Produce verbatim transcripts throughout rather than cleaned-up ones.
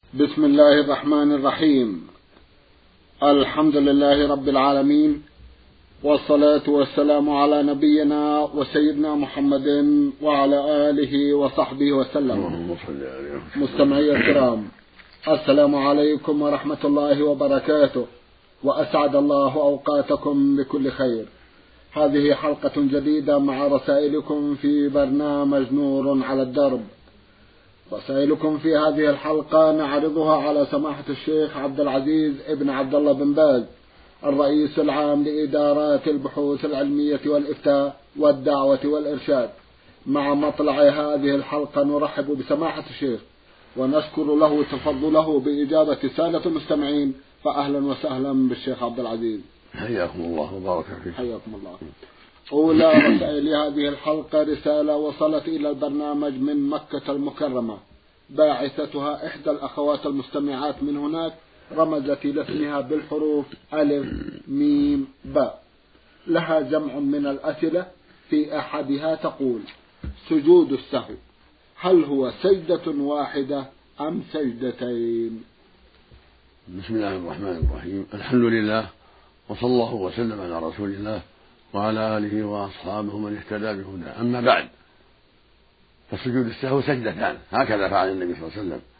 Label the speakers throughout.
Speaker 1: بسم الله الرحمن الرحيم. الحمد لله رب العالمين، والصلاة والسلام على نبينا وسيدنا محمد وعلى آله وصحبه وسلم. مستمعي الكرام، السلام عليكم ورحمة الله وبركاته، وأسعد الله أوقاتكم بكل خير. هذه حلقة جديدة مع رسائلكم في برنامج نور على الدرب. رسائلكم في هذه الحلقة نعرضها على سماحة الشيخ عبد العزيز ابن عبد الله بن باز، الرئيس العام لإدارات البحوث العلمية والإفتاء والدعوة والإرشاد. مع مطلع هذه الحلقة نرحب بسماحة الشيخ ونشكر له تفضله بإجابة سادة المستمعين، فأهلا وسهلا بالشيخ عبد العزيز.
Speaker 2: حياكم الله وبارك فيكم.
Speaker 1: حياكم الله. أولى رسائل هذه الحلقة رسالة وصلت إلى البرنامج من مكة المكرمة، باعثتها إحدى الأخوات المستمعات من هناك، رمزت إلى اسمها بالحروف ألف ميم باء. لها جمع من الأسئلة، في أحدها تقول: سجود السهو هل هو سجدة واحدة أم سجدتين؟
Speaker 2: بسم الله الرحمن الرحيم. الحمد لله، وصلى الله وسلم على رسول الله وعلى آله وأصحابه من اهتدى بهداه. أما بعد، فسجود السهو سجدتان، هكذا فعل النبي صلى الله عليه وسلم،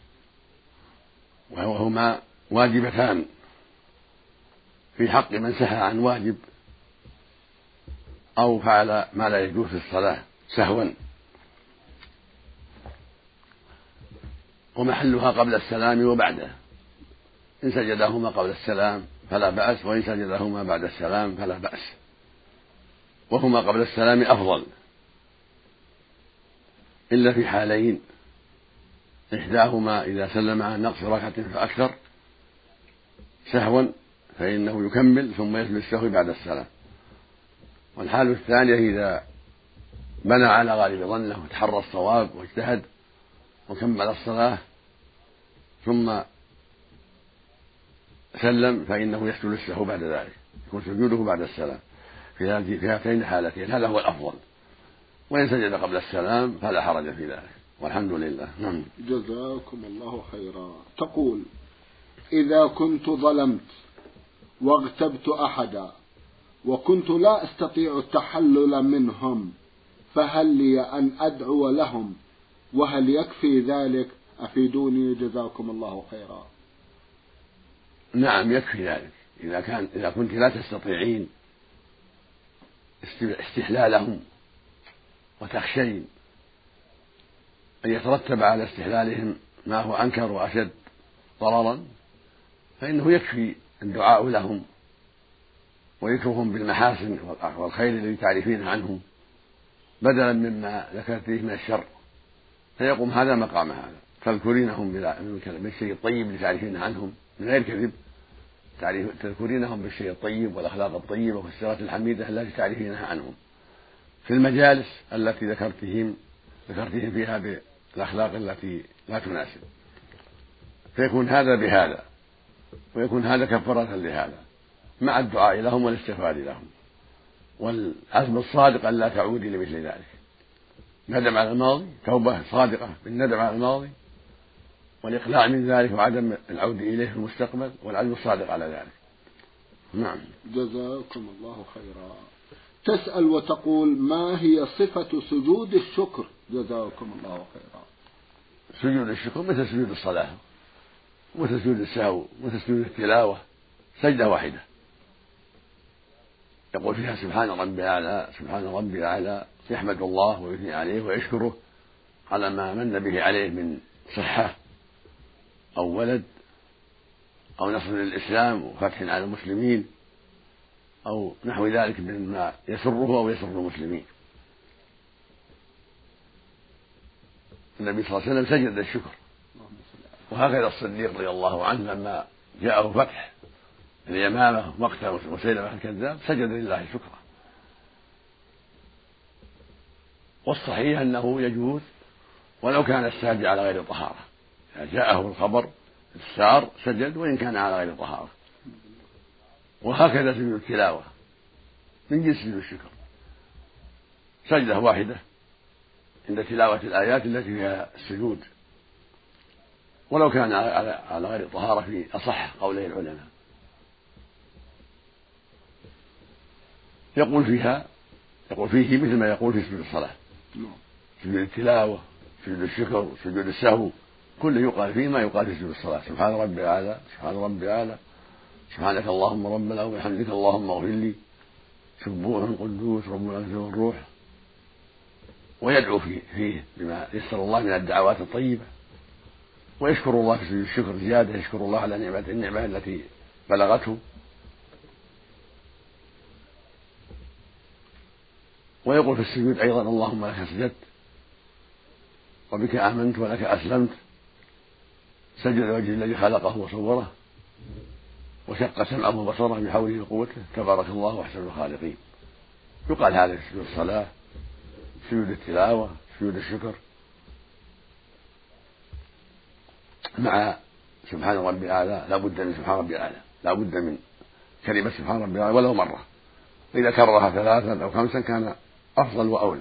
Speaker 2: وهما واجبتان في حق من سهى عن واجب أو فعل ما لا يجوز في الصلاة سهوا، ومحلها قبل السلام وبعده. إن سجدهما قبل السلام فلا بأس، وإن سجدهما بعد السلام فلا بأس، وهما قبل السلام أفضل، إلا في حالين: إحداهما إذا سلم عن نقص ركعة فأكثر سهوا فإنه يكمل ثم يسجد السهو بعد السلام. والحال الثانية إذا بنى على غالب ظنه وتحرى الصواب واجتهد وكمل الصلاة ثم سلم فإنه يسجد السهو بعد ذلك، يكون سجوده بعد السلام في هاتين الحالتين. هذا هو الأفضل، وإن سجد قبل السلام فلا حرج في ذلك، والحمد لله. نعم.
Speaker 1: جزاكم الله خيرا. تقول: إذا كنت ظلمت واغتبت أحدا وكنت لا أستطيع التحلل منهم، فهل لي أن أدعو لهم؟ وهل يكفي ذلك؟ أفيدوني جزاكم الله خيرا.
Speaker 2: نعم، يكفي ذلك. إذا كان إذا كنت لا تستطيعين استحلالهم وتخشين أن يترتب على استحلالهم ما هو أنكر وأشد ضررا، فإنه يكفي الدعاء لهم وذكرهم بالمحاسن والخير الذي تعرفينه عنهم بدلا مما ذكرت من الشر، فيقوم هذا مقام هذا. تذكرينهم بالشيء الطيب اللي تعرفينه عنهم من غير كذب، تذكرينهم بالشيء الطيب والأخلاق الطيبة والسيرة الحميدة التي تعرفينها عنهم في المجالس التي ذكرتهم ذكرتهم فيها بالأخلاق التي لا تناسب، فيكون هذا بهذا، ويكون هذا كفارة لهذا، مع الدعاء لهم والاستغفار لهم والعزم الصادق أن لا تعودي لمثل ذلك. ندم على الماضي، توبة صادقة بالندم على الماضي والإقلاع من ذلك وعدم العود إليه في المستقبل، والعزم الصادق على ذلك. نعم.
Speaker 1: جزاكم الله خيرا. تسأل وتقول: ما هي صفة سجود الشكر؟ جزاكم الله خيرا.
Speaker 2: سجود الشكر مثل سجود الصلاة، مثل سجود السهو، مثل سجود التلاوة، سجدة واحدة يقول فيها سبحان ربي الأعلى، سبحان ربي الأعلى، يحمد الله ويثني عليه ويشكره على ما من به عليه من صحة أو ولد أو نصر للإسلام وفتح على المسلمين أو نحو ذلك مما يسره أو يسر المسلمين. النبي صلى الله عليه وسلم سجد الشكر، وهكذا الصديق رضي الله عنه لما جاءه فتح اليمامة مقتل مسيلمة الكذاب سجد لله شكرا. والصحيح أنه يجوز ولو كان الساجد على غير طهارة، إذا جاءه الخبر السار سجد وإن كان على غير طهارة. وهكذا سجود التلاوة من جنس سجود الشكر، سجدة واحدة عند تلاوة الآيات التي فيها السجود، ولو كان على على غير طهارة في أصح قولي العلماء. يقول فيها يقول فيه مثل ما يقول في سجود الصلاة، سجود التلاوة، سجود الشكر، سجود السهو، كله يقال فيه ما يقال في سجود الصلاة: سبحان ربي الأعلى، سبحان ربي الأعلى، سبحانك اللهم ربنا وبحمدك اللهم اغفر لي، سبوح قدوس رب العزة والروح. ويدعو فيه, فيه بما يسر الله من الدعوات الطيبة، ويشكر الله في سجود الشكر زيادة، يشكر الله على نعمة النعمة التي بلغته. ويقول في السجود أيضا: اللهم لك سجدت وبك آمنت ولك أسلمت، سجد وجه الذي خلقه وصوره وشق سمعه وبصره بحوله وقوته، تبارك الله أحسن الخالقين. يقال هذا في سجود الصلاة، سجود التلاوة، سجود الشكر، مع سبحان ربي الأعلى لا بد من سبحان ربي الأعلى، لا بد من كلمة سبحان ربي الأعلى ولو مرة، إذا كررها ثلاثا أو خمسا كان أفضل وأولى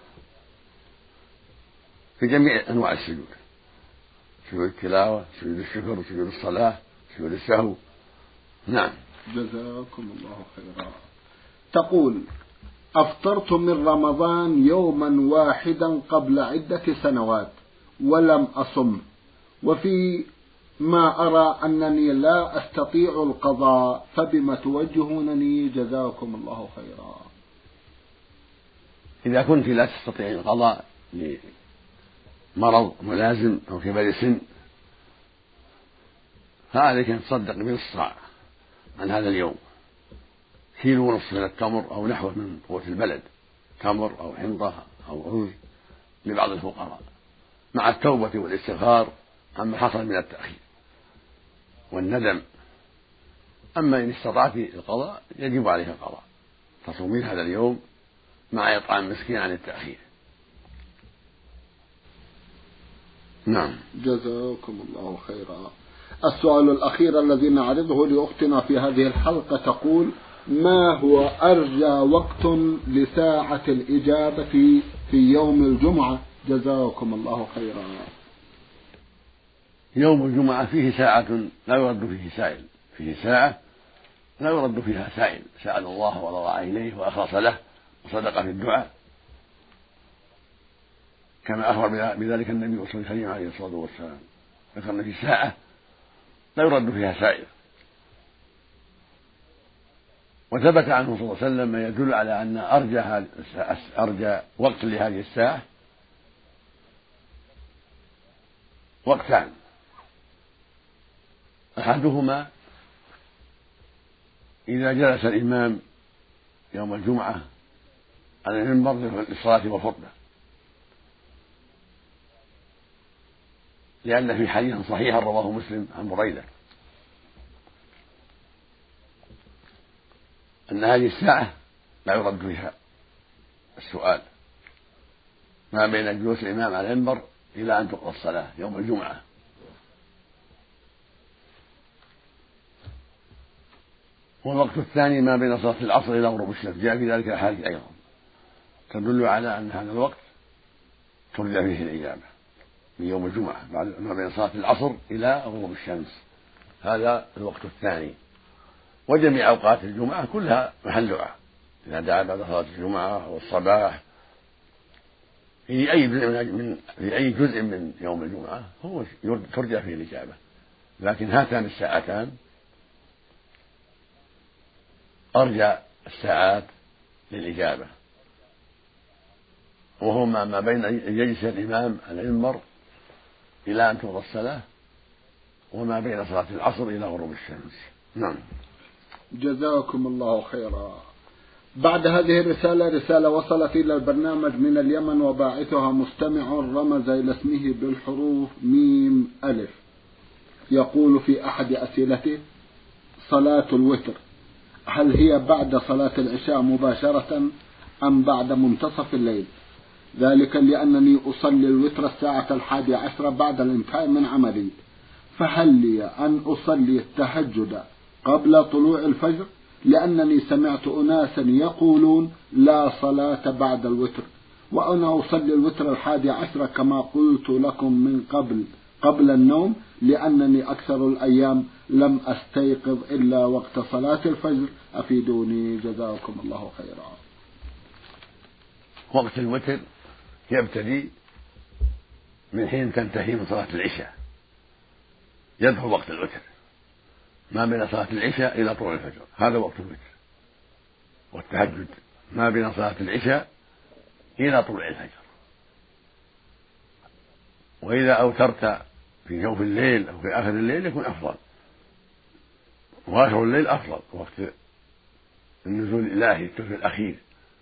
Speaker 2: في جميع أنواع السجود: سجود التلاوة، سجود الشكر، سجود الصلاة، سجود السهو. نعم.
Speaker 1: جزاكم الله خيرا. تقول: أفطرت من رمضان يوما واحدا قبل عدة سنوات ولم أصم، وفي ما أرى أنني لا أستطيع القضاء، فبما توجهونني جزاكم الله خيرا.
Speaker 2: إذا كنت لا تستطيع القضاء لمرض ملازم أو كبر سن فعليك أن تصدق بنصف صاع عن هذا اليوم، كيلو ونصف من التمر أو نحوه من قوت البلد، تمر أو حنطة أو رز لبعض الفقراء، مع التوبة والاستغفار عما حصل من التأخير والندم. أما إن استطعت القضاء يجب عليك القضاء، تصومين هذا اليوم مع إطعام مسكين عن التأخير. نعم.
Speaker 1: جزاكم الله خيرا. السؤال الأخير الذي نعرضه لأختنا في هذه الحلقة تقول: ما هو أرجى وقت لساعة الإجابة في يوم الجمعة؟ جزاكم الله خيرا.
Speaker 2: يوم الجمعة فيه ساعة لا يرد فيه سائل، فيه ساعة لا يرد فيها سائل، سأل الله وضرع إليه وأخلص له وصدق في الدعاء، كما أخبر بذلك النبي صلى الله عليه وسلم، ذكرنا في ساعة لا يرد فيها سائل. وثبت عنه صلى الله عليه وسلم ما يدل على أن أرجى أرجى وقت لهذه الساعة وقتان: أحدهما إذا جلس الإمام يوم الجمعة على المنبر للصلاة والخطبة، لأن في حديث صحيح رواه مسلم عن بريدة أن هذه الساعة لا يرد فيها السؤال، ما بين جلوس الإمام على المنبر إلى أن تقضى الصلاة يوم الجمعة. والوقت الثاني ما بين صلاة العصر إلى غروب الشمس، جاء في ذلك أحاديث أيضا تدل على أن هذا الوقت ترجى فيه الإجابة من يوم الجمعة، ما بين صلاة العصر إلى غروب الشمس، هذا الوقت الثاني. وجميع أوقات الجمعة كلها محل دعاء، إذا دعا بعد صلاة الجمعة أو الصباح في أي جزء من في أي جزء من يوم الجمعة هو ترجى فيه الإجابة. لكن هاتان الساعتان أرجى الساعات للإجابة، وهما ما بين يجلس الإمام على المنبر إلى أن تقضى الصلاة، وما بين صلاة العصر إلى غروب الشمس. نعم.
Speaker 1: جزاكم الله خيرا. بعد هذه الرسالة رسالة وصلت إلى البرنامج من اليمن، وباعثها مستمع رمز إلى اسمه بالحروف ميم ألف. يقول في أحد أسئلته: صلاة الوتر هل هي بعد صلاة العشاء مباشرة أم بعد منتصف الليل؟ ذلك لأنني أصلي الوتر الساعة الحادية عشرة بعد الانتهاء من عملي، فهل لي أن أصلي التهجد قبل طلوع الفجر؟ لأنني سمعت أناسا يقولون لا صلاة بعد الوتر، وأنا أصلي الوتر الحادي عشرة كما قلت لكم من قبل، قبل النوم لأنني أكثر الأيام لم أستيقظ إلا وقت صلاة الفجر، أفيدوني جزاكم الله خيرا.
Speaker 2: وقت الوتر يبتدي من حين تنتهي من صلاة العشاء، يدخل وقت الوتر ما بين صلاة العشاء إلى طلوع الفجر، هذا وقت الوتر. والتهجد ما بين صلاة العشاء إلى طلوع الفجر. وإذا أوترت في جوف الليل أو في آخر الليل يكون أفضل، وآخر الليل أفضل، وقت النزول الإلهي الثلث الأخير،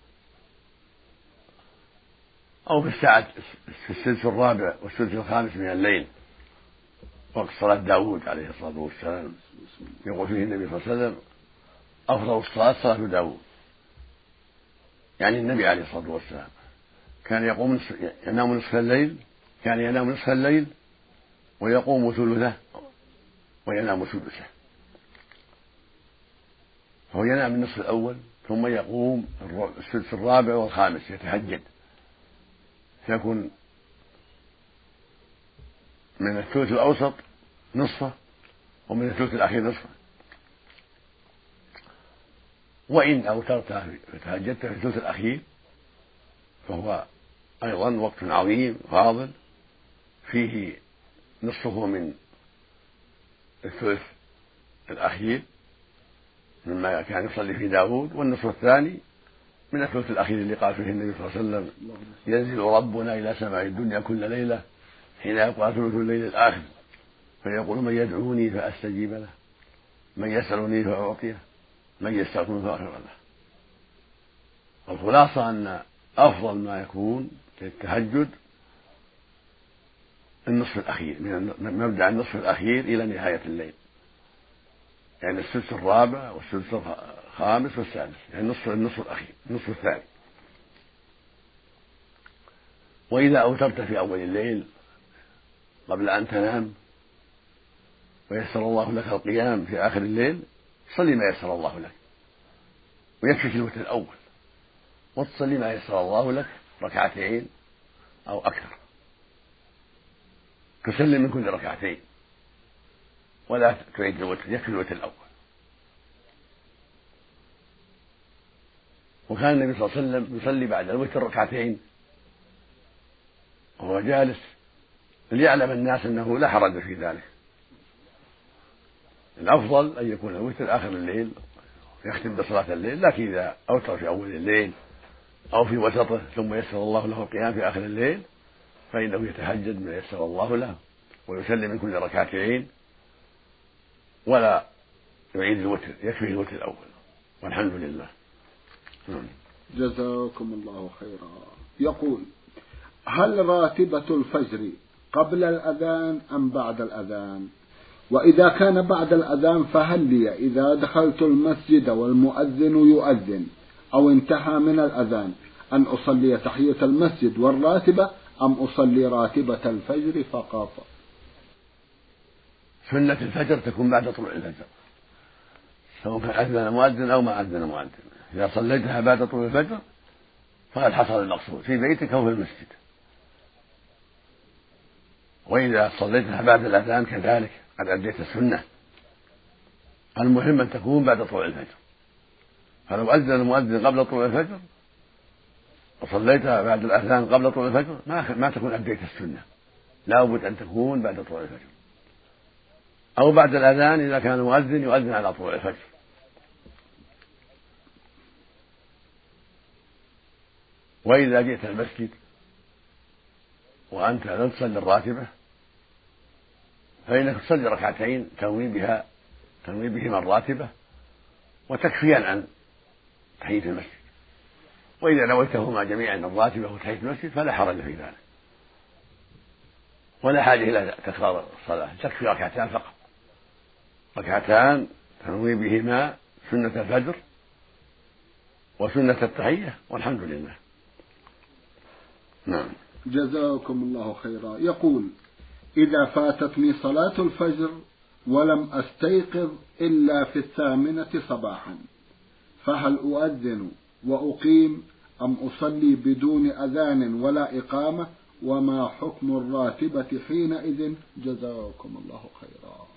Speaker 2: أو في الساعة في السدس الرابع والسدس الخامس من الليل، وقت صلاة داود عليه الصلاة والسلام، يقول فيه النبي صلى الله عليه وسلم: أفضل الصلاة صلاة داود. يعني النبي عليه الصلاة والسلام كان يقوم ينام نصف الليل، كان ينام نصف الليل ويقوم ثلثه وينام ثلثه، فهو ينام النصف الأول ثم يقوم السدس الرابع والخامس يتهجد، فيكون من الثلث الأوسط نصفه ومن الثلث الأخير نصفه. وإن أوترت فتهجدت في الثلث الأخير فهو أيضا وقت عظيم فاضل، فيه نصفه من الثلث الأخير مما كان يصلي في داود، والنصف الثاني من الثلث الأخير اللي قال فيه النبي صلى الله عليه وسلم: ينزل ربنا إلى سماء الدنيا كل ليلة حين يبقى ثلث الليل الآخر فيقول: من يدعوني فأستجيب له، من يسألني فأعطيه، من يستغفر فأغفر له. والخلاصة أن أفضل ما يكون للتهجد النصف الأخير، من مبدأ النصف الأخير إلى نهاية الليل، يعني السدس الرابع والسدس الخامس والسادس، يعني النصف النصف الأخير النصف الثاني. وإذا أوترت في أول الليل قبل أن تنام ويسر الله لك القيام في آخر الليل، صلي ما يسر الله لك، ويكفيك الوتر الأول، وتصلي ما يسر الله لك ركعتين أو أكثر، تسلم من كل ركعتين ولا تعيد الوتر، يكفي الوتر الأول. وكان النبي صلى الله عليه وسلم يصلي بعد الوتر ركعتين وهو جالس ليعلم الناس أنه لا حرج في ذلك. الأفضل أن يكون الوتر آخر الليل يختم بصلاة الليل، لكن إذا أوتر في أول الليل أو في وسطه ثم يسر الله له القيام في آخر الليل فإنه يتهجد ما يسر الله له ويسلم من كل ركعتين ولا يعيد الوتر، يكفي الوتر الأول، والحمد لله.
Speaker 1: جزاكم الله خيرا. يقول: هل راتبة الفجر قبل الأذان أم بعد الأذان؟ وإذا كان بعد الأذان فهل لي إذا دخلت المسجد والمؤذن يؤذن أو انتهى من الأذان أن أصلي تحية المسجد والراتبة أم أصلي راتبة الفجر فقط؟
Speaker 2: سنة الفجر تكون بعد طلوع الفجر، سواء كان أذن مؤذن أو ما أذن مؤذن. إذا صليتها بعد طلوع الفجر فقد حصل المقصود في بيتك أو في المسجد، وإذا صليتها بعد الأذان كذلك قد أديت السنة. المهم أن تكون بعد طلوع الفجر، فلو أذن المؤذن قبل طلوع الفجر وصليتها بعد الأذان قبل طلوع الفجر ما ما تكون أديت السنة، لا بد أن تكون بعد طلوع الفجر، أو بعد الأذان إذا كان المؤذن يؤذن على طلوع الفجر. وإذا جئت المسجد وأنت لم تصلي الراتبة فإنك تصلي ركعتين تنوي بها تنوي بهما الراتبة وتكفيان عن تحية المسجد. وإذا نويتهما جميعا الراتبة وتحية المسجد فلا حرج في ذلك، ولا حاجة إلى تكرار الصلاة، تكفي ركعتان فقط، ركعتان تنوي بهما سنة الفجر وسنة التحية، والحمد لله. نعم.
Speaker 1: جزاكم الله خيرا. يقول: إذا فاتتني صلاة الفجر ولم أستيقظ إلا في الثامنة صباحا فهل أؤذن وأقيم أم أصلي بدون أذان ولا إقامة وما حكم الراتبة حينئذ؟ جزاكم الله خيرا.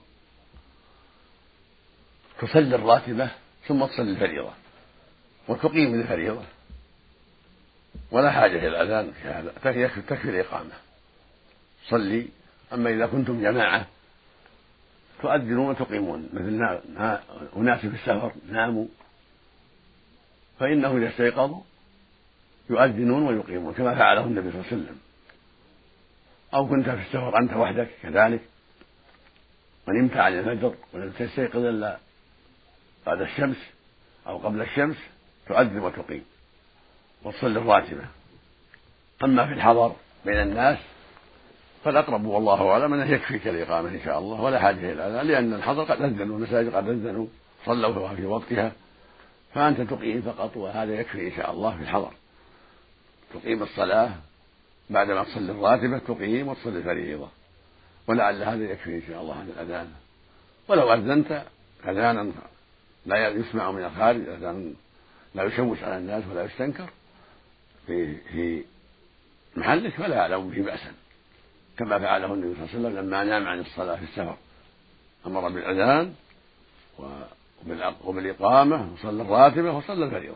Speaker 2: تصلي الراتبة ثم تصلي الفريضة وتقيم الفريضة ولا حاجة إلى الأذان في هذا، تكفي الإقامة صلي. أما إذا كنتم جماعة تؤذنون وتقيمون، مثل أناس في السفر ناموا فإنه إذا استيقظوا يؤذنون ويقيمون كما فعله النبي صلى الله عليه وسلم. أو كنت في السفر أنت وحدك كذلك ونمت عن الفجر ولم تستيقظ إلا بعد الشمس أو قبل الشمس تؤذن وتقيم وتصلي الراتبة. أما في الحضر بين الناس فالأقرب والله أعلم أنه يكفيك الإقامة إن شاء الله ولا حاجة إلى الأذان، لأن الحضر قد أذنوا والمساجد قد أذنوا صلوا في وقتها، فأنت تقيم فقط وهذا يكفي إن شاء الله في الحضر. تقيم الصلاة بعدما تصلي الراتبة تقيم وتصلي الفريضة، ولعل هذا يكفي إن شاء الله عن الأذان. ولو أذنت أذانا لا يسمع من الخارج، أذان لا يشوش على الناس ولا يستنكر في في محلك فلا أعلم به بأسا، كما فعله النبي صلى الله عليه وسلم لما نام عن الصلاة في السفر، أمر بالأذان وبالإقامة وصلى الراتبة وصلى الفريضة.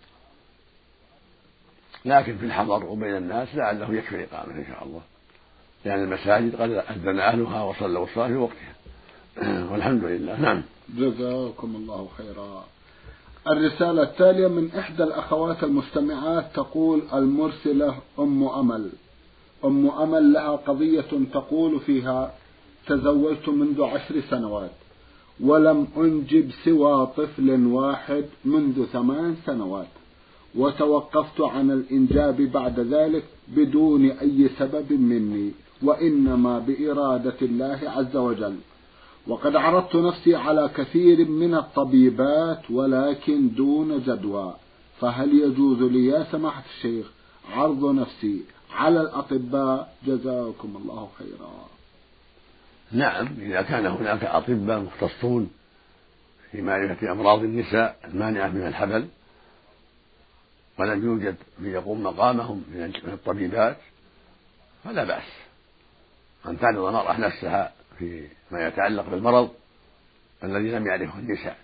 Speaker 2: لكن في الحضر وبين الناس لعله يكفي الإقامة إن شاء الله، لأن يعني المساجد قد أذن أهلها وصلوا الصلاة في وقتها والحمد لله. نعم.
Speaker 1: جزاكم الله خيرا. الرسالة التالية من إحدى الأخوات المستمعات تقول: المرسلة أم أمل. أم أمل لها قضية تقول فيها: تزوجت منذ عشر سنوات ولم أنجب سوى طفل واحد منذ ثمان سنوات، وتوقفت عن الإنجاب بعد ذلك بدون أي سبب مني، وإنما بإرادة الله عز وجل، وقد عرضت نفسي على كثير من الطبيبات ولكن دون جدوى، فهل يجوز لي يا سماحة الشيخ عرض نفسي على الأطباء؟ جزاكم الله خيرا.
Speaker 2: نعم، إذا كان هناك أطباء مختصون في معرفة أمراض النساء المانعة من الحمل ولم يوجد من يقوم مقامهم من الطبيبات فلا بأس أن تعرض المرأة نفسها فيما يتعلق بالمرض الذي لم يعرفه النساء.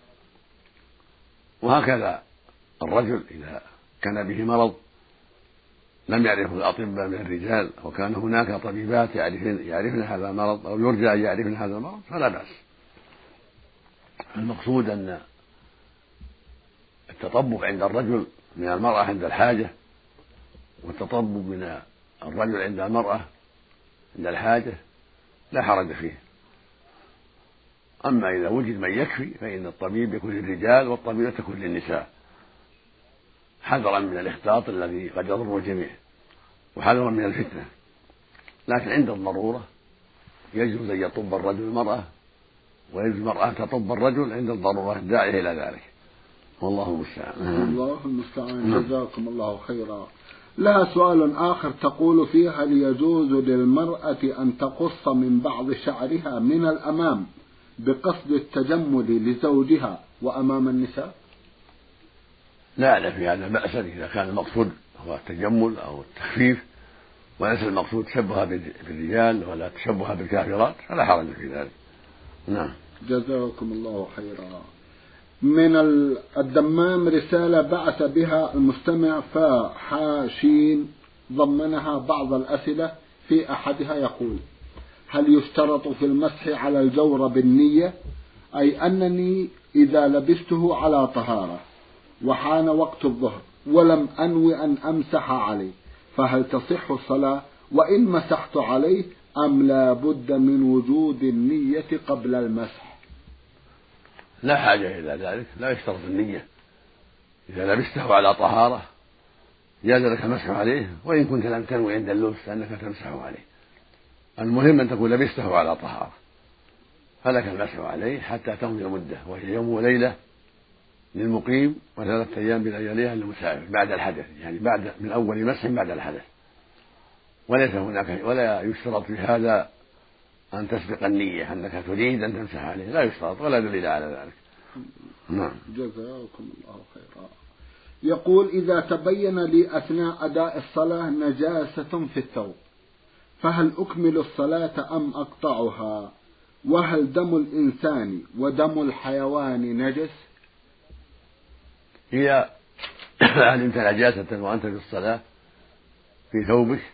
Speaker 2: وهكذا الرجل إذا كان به مرض لم يعرفه الأطباء من الرجال وكان هناك طبيبات يعرفن, يعرفن هذا المرض أو يرجى أن يعرفن هذا المرض فلا بأس. المقصود أن التطبب عند الرجل من المرأة عند الحاجة، والتطبب من الرجل عند المرأة عند الحاجة لا حرج فيه. أما إذا وجد من يكفي فإن الطبيب يكون للرجال والطبيبة تكون للنساء، حذرا من الاختلاط الذي قد يضر الجميع وحذرا من الفتنة. لكن عند الضرورة يجوز أن يطب الرجل المرأة ويجوز المرأة أن تطب الرجل عند الضرورة الداعية إلى ذلك، والله المستعان.
Speaker 1: الله المستعان. جزاكم الله خيرا. لها سؤال آخر تقول فيه: هل يجوز للمرأة أن تقص من بعض شعرها من الأمام بقصد التجمل لزوجها وأمام النساء؟
Speaker 2: لا لا في هذا بأسا إذا كان المقصود هو التجمل أو التخفيف وليس المقصود تشبه بالرجال ولا تشبه بالكافرات فلا حرج في ذلك. نعم.
Speaker 1: جزاكم الله خيرا. من الدمام رسالة بعث بها المستمع فحاشين ضمنها بعض الأسئلة، في أحدها يقول: هل يشترط في المسح على الجورب النية؟ أي أنني إذا لبسته على طهارة وحان وقت الظهر ولم أنوي أن أمسح عليه فهل تصح الصلاة؟ وإن مسحت عليه أم لا بد من وجود النية قبل المسح؟
Speaker 2: لا حاجة إلى ذلك، لا يشترط النية. إذا لبسته على طهارة جاز لك المسح عليه، وإن كنت لم تنوي عند اللبس أنك تمسح عليه. المهم أن تكون لبسته على طهارة فلك المسح عليه حتى تمضي مدة، وهي يوم وليلة للمقيم وثلاثة أيام بلياليها للمسافر بعد الحدث، يعني بعد من أول مسح بعد الحدث. وليس هناك ولا يشترط في هذا أن تسبق النية أنك تريد أن تمسح عليه، لا يشترط ولا دليل على ذلك. نعم.
Speaker 1: جزاكم الله خيرا. يقول: إذا تبين لي أثناء أداء الصلاة نجاسة في الثوب فهل أكمل الصلاة أم أقطعها؟ وهل دم الإنسان ودم الحيوان نجس؟
Speaker 2: إذا علمت نجاسة وأنت في الصلاة في ثوبك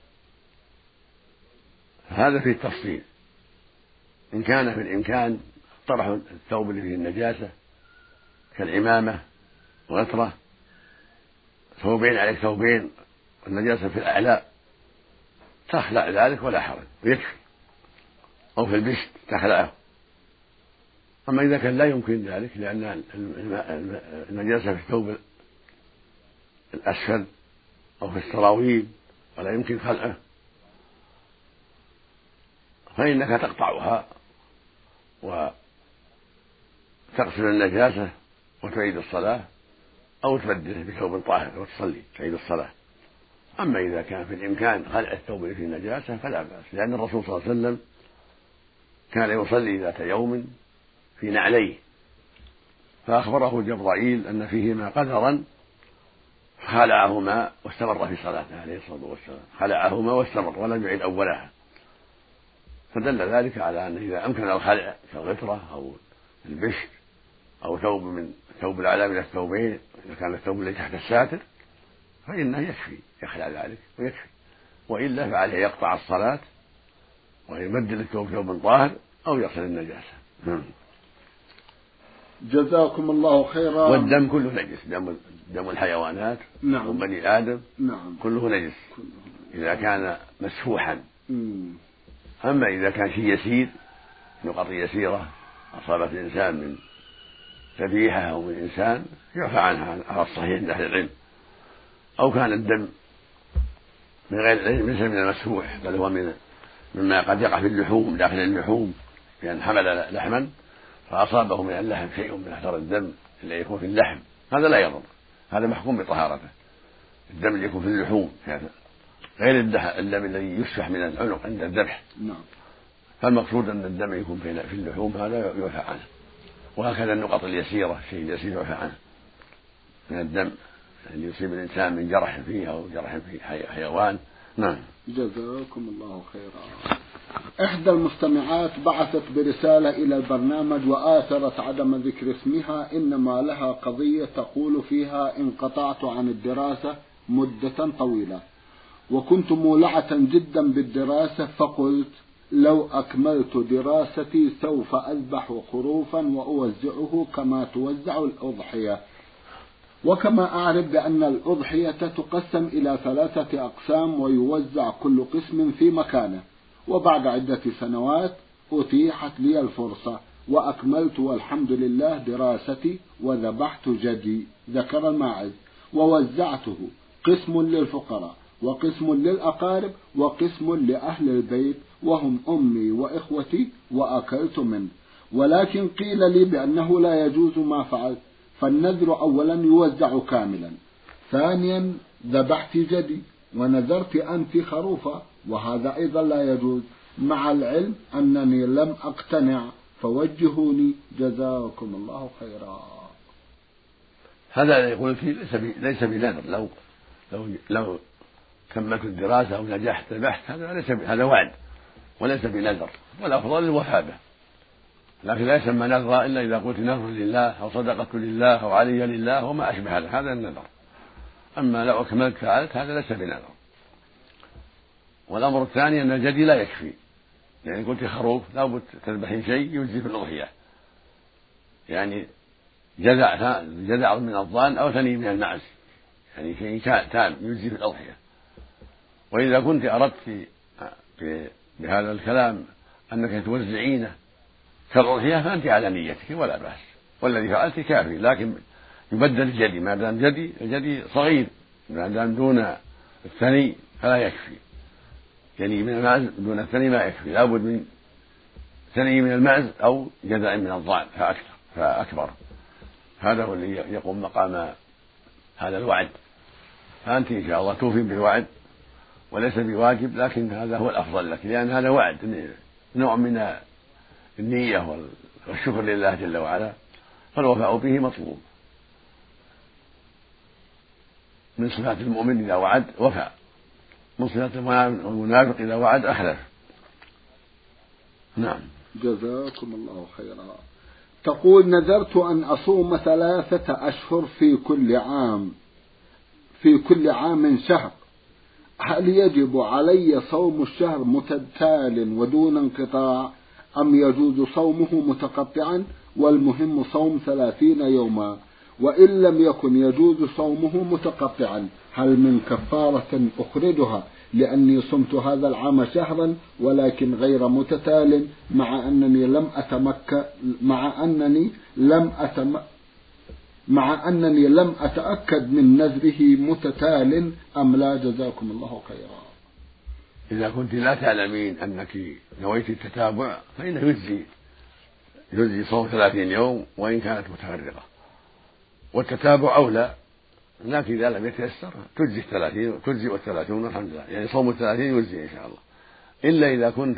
Speaker 2: هذا فيه التفصيل. إن كان في الإمكان طرح الثوب اللي فيه النجاسة كالعمامة غترة، ثوبين عليك ثوبين والنجاسة في الأعلى، تخلع ذلك ولا حرج ويكفي، أو في البشت تخلعه. أما إذا كان لا يمكن ذلك لأن النجاسة في الثوب الأسفل أو في السراويل ولا يمكن خلعه، فإنك تقطعها وتغسل النجاسة وتعيد الصلاة، أو تبدله بثوب طاهر وتصلي تعيد الصلاة. أما إذا كان في الإمكان خلع الثوب اللي فيه النجاسة فلا بأس، لأن الرسول صلى الله عليه وسلم كان يصلي ذات يوم في نعليه، فأخبره جبرائيل أن فيهما قدرا خلعهما واستمر في صلاته عليه الصلاة والسلام، خلعهما واستمر ولم يعد أولها، فدل ذلك على أن إذا أمكن الخلع كالغترة أو البشر أو ثوب من ثوب الأعلى من الثوبين، إذا كان الثوب الذي تحت الساتر فإنه يكفي يخلع ذلك ويكفي، وإلا فعليه يقطع الصلاة ويبدل الثوب ثوب طاهر أو يغسل النجاسة.
Speaker 1: جزاكم الله خيرا.
Speaker 2: والدم كله نجس، دم دم الحيوانات
Speaker 1: نعم.
Speaker 2: وبني آدم
Speaker 1: نعم.
Speaker 2: كله نجس إذا كان مسفوحا.
Speaker 1: مم.
Speaker 2: أما إذا كان شيء يسير، نقط يسيرة أصابت الإنسان من ذبيحة أو من إنسان يعفى عنها على الصحيح عند أهل العلم، أو كان الدم من غير العلم ليس من المسفوح بل هو من مما قد يقع في اللحوم داخل اللحوم، لأن حمل لحما فأصابه من اللحم شيء من أثر الدم اللي يكون في اللحم، هذا لا يضر، هذا محكوم بطهارته. الدم اللي يكون في اللحوم غير الدم الذي يسفح من العنق عند الذبح.
Speaker 1: نعم.
Speaker 2: فالمقصود أن الدم يكون في اللحوم هذا يعفى عنه، وهكذا النقط اليسيرة الشيء اليسير يعفى عنه من الدم اللي يصيب الإنسان من جرح فيه أو جرح في حيوان. نعم.
Speaker 1: جزاكم الله خيرا. إحدى المستمعات بعثت برسالة إلى البرنامج وآثرت عدم ذكر اسمها، إنما لها قضية تقول فيها: انقطعت عن الدراسة مدة طويلة وكنت مولعة جدا بالدراسة، فقلت لو أكملت دراستي سوف أذبح خروفا وأوزعه كما توزع الأضحية، وكما أعرف بأن الأضحية تقسم إلى ثلاثة أقسام ويوزع كل قسم في مكانه. وبعد عدة سنوات أتيحت لي الفرصة وأكملت والحمد لله دراستي وذبحت جدي ذكر الماعز ووزعته، قسم للفقراء وقسم للأقارب وقسم لأهل البيت وهم أمي وإخوتي، وأكلت منه، ولكن قيل لي بأنه لا يجوز ما فعلت، فالنذر أولا يوزع كاملا، ثانيا ذبحت جدي ونذرت أنت خروفا وهذا أيضا لا يجوز، مع العلم أنني لم أقتنع فوجهوني جزاكم الله خيرا.
Speaker 2: هذا يقول فيه ليس بنذر، لو لو لو كملت الدراسة أو نجحت ذبحت، هذا ليس هذا وعد وليس بنذر، والأفضل الوفاء به، لكن لا يسمى نذرا إلا إذا قلت نذر لله أو صدقة لله أو علي لله وما أشبه هذا، هذا النذر. أما لو أكملت فعلت هذا ليس بنذر. والأمر الثاني أن الجدي لا يكفي، يعني قلت خروف لا بد تذبحين شيء يجزي في الأضحية، يعني جذع جذع من الضان أو ثني من المعز، يعني شيء تام يجزي في الأضحية. وإذا كنت أردت في بهذا الكلام أنك توزعينه كالأضحية فأنت على نيتك ولا بأس، والذي فعلت كافي، لكن يبدل الجدي ما دام جدي الجدي صغير، ما دام دون الثني فلا يكفي، يعني من المعز دون الثني ما يكفي، لابد من ثني من المعز أو جذع من الضأن فأكثر فأكبر، هذا هو اللي يقوم مقام هذا الوعد. فأنت إن شاء الله توفي بالوعد وليس بواجب، لكن هذا هو الأفضل لك، لأن هذا وعد نوع من النية والشكر لله جل وعلا، فالوفاء به مطلوب. من صفات المؤمن إذا وعد وفى، من صفات المنافق إذا وعد أخلف. نعم.
Speaker 1: جزاكم الله خيرا. تقول نذرت أن أصوم ثلاثة أشهر في كل عام في كل عام شهر، هل يجب علي صوم الشهر متتال ودون انقطاع أم يجوز صومه متقطعا والمهم صوم ثلاثين يوما؟ وإن لم يكن يجوز صومه متقطعا هل من كفارة أخرجها لأني صمت هذا العام شهرا ولكن غير متتال مع أنني لم أتمك مع أنني لم أتم مع أنني لم أتأكد من نذره متتال أم لا؟ جزاكم الله خيرا.
Speaker 2: إذا كنت لا تعلمين أنك نويت التتابع فإنه يجزي يجزي صوم ثلاثين يوم وإن كانت متفرقة، والتتابع أولى، لكن إذا لم يتيسر تجزي الثلاثين تجزي والثلاثون الحمد لله، يعني صوم الثلاثين يجزي إن شاء الله، إلا إذا كنت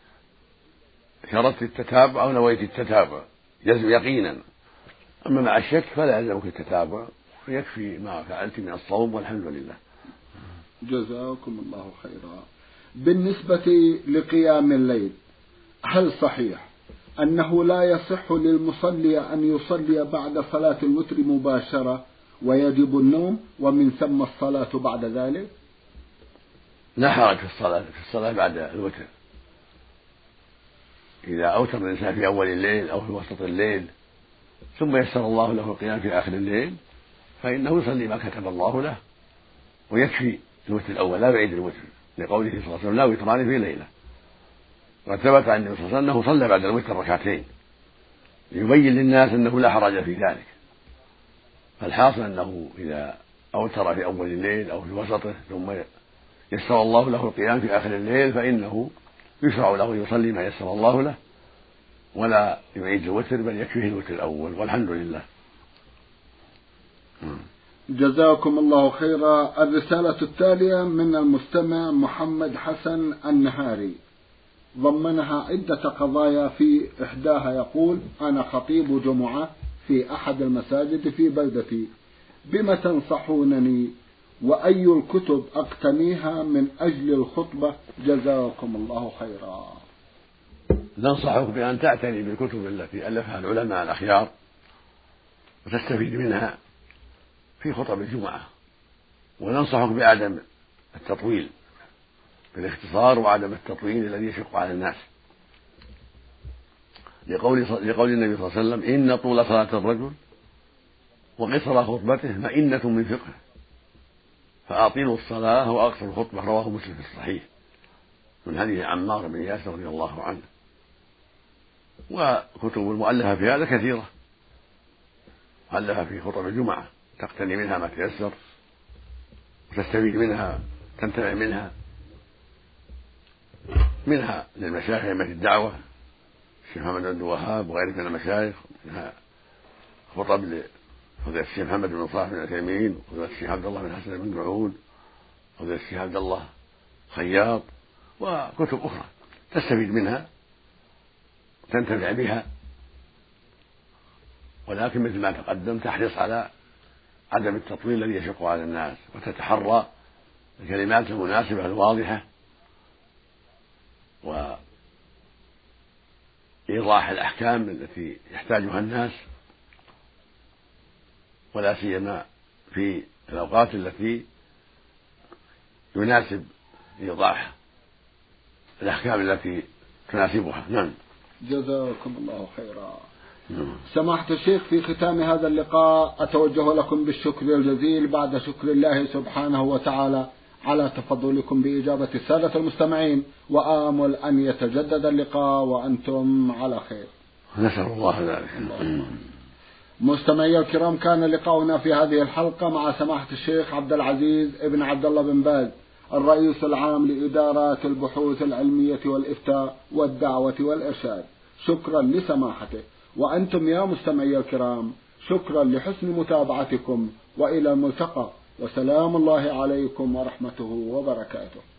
Speaker 2: شرطت التتابع أو نويت التتابع يجزي يقينا. أما مع الشك فلا يلزمك التتابع، يكفي ما فعلت من الصوم والحمد لله.
Speaker 1: جزاكم الله خيرا. بالنسبة لقيام الليل، هل صحيح أنه لا يصح للمصلي أن يصلي بعد صلاة الوتر مباشرة ويجب النوم ومن ثم الصلاة بعد ذلك؟
Speaker 2: لا حرج في الصلاة في الصلاة بعد الوتر، إذا أوتر الإنسان في أول الليل أو في وسط الليل ثم يسر الله له القيام في آخر الليل فإنه يصلي ما كتب الله له ويكفي الوتر الأول، لا يعيد الوتر، لقوله صلى الله عليه وسلم لا وتران في ليلة. وقد ثبت عن النبي صلى الله عليه وسلم أنه صلى بعد الوتر ركعتين ليبين للناس أنه لا حرج في ذلك. فالحاصل أنه إذا أوتر في أول الليل أو في وسطه ثم يسر الله له القيام في آخر الليل فإنه يشرع له يصلي ما يسر الله له ولا يعيد الوتر، بل يكفيه الوتر الأول والحمد لله.
Speaker 1: جزاكم الله خيرا. الرسالة التالية من المستمع محمد حسن النهاري، ضمنها عدة قضايا، في إحداها يقول: أنا خطيب جمعة في أحد المساجد في بلدتي، بما تنصحونني وأي الكتب أقتنيها من أجل الخطبة؟ جزاكم الله خيرا.
Speaker 2: ننصحك بأن تعتني بالكتب التي ألفها العلماء الأخيار وتستفيد منها في خطب الجمعة، وننصحك بعدم التطويل، بالاختصار وعدم التطويل الذي يشق على الناس، لقول لقول النبي صلى الله عليه وسلم: إن طول صلاة الرجل وقصر خطبته مئنة من فقه، فأطيلوا الصلاة وأقصروا الخطبة. رواه مسلم في الصحيح من حديث عمار بن ياسر رضي الله عنه. وكتب المؤلفة في هذا كثيرة، مؤلفة في خطب الجمعة تقتني منها ما تيسر وتستفيد منها تنتفع منها، منها للمشايخ أئمة الدعوة الشيخ محمد بن الوهاب وغيره من المشايخ، منها خطب لفضيلة الشيخ محمد بن صالح بن عثيمين وفضيلة الشيخ عبد الله بن حسن بن معود وفضيلة الشيخ عبد الله خياط، وكتب أخرى تستفيد منها تنتفع بها، ولكن مثل ما تقدم تحرص على عدم التطويل الذي يشق على الناس، وتتحرى الكلمات المناسبة الواضحة وإيضاح الأحكام التي يحتاجها الناس، ولا سيما في الأوقات التي يناسب إيضاح الأحكام التي تناسبها. نعم.
Speaker 1: جزاكم الله خيرا. سماحة الشيخ، في ختام هذا اللقاء أتوجه لكم بالشكر الجزيل بعد شكر الله سبحانه وتعالى على تفضلكم بإجابة السادة المستمعين، وآمل أن يتجدد اللقاء وأنتم على خير.
Speaker 2: نسأل الله ذلك.
Speaker 1: مستمعي الكرام، كان لقاؤنا في هذه الحلقة مع سماحة الشيخ عبد العزيز ابن عبد الله بن باز، الرئيس العام لإدارات البحوث العلمية والإفتاء والدعوة والإرشاد. شكرا لسماحته، وأنتم يا مستمعي الكرام شكرا لحسن متابعتكم، وإلى الملتقى، وسلام الله عليكم ورحمته وبركاته.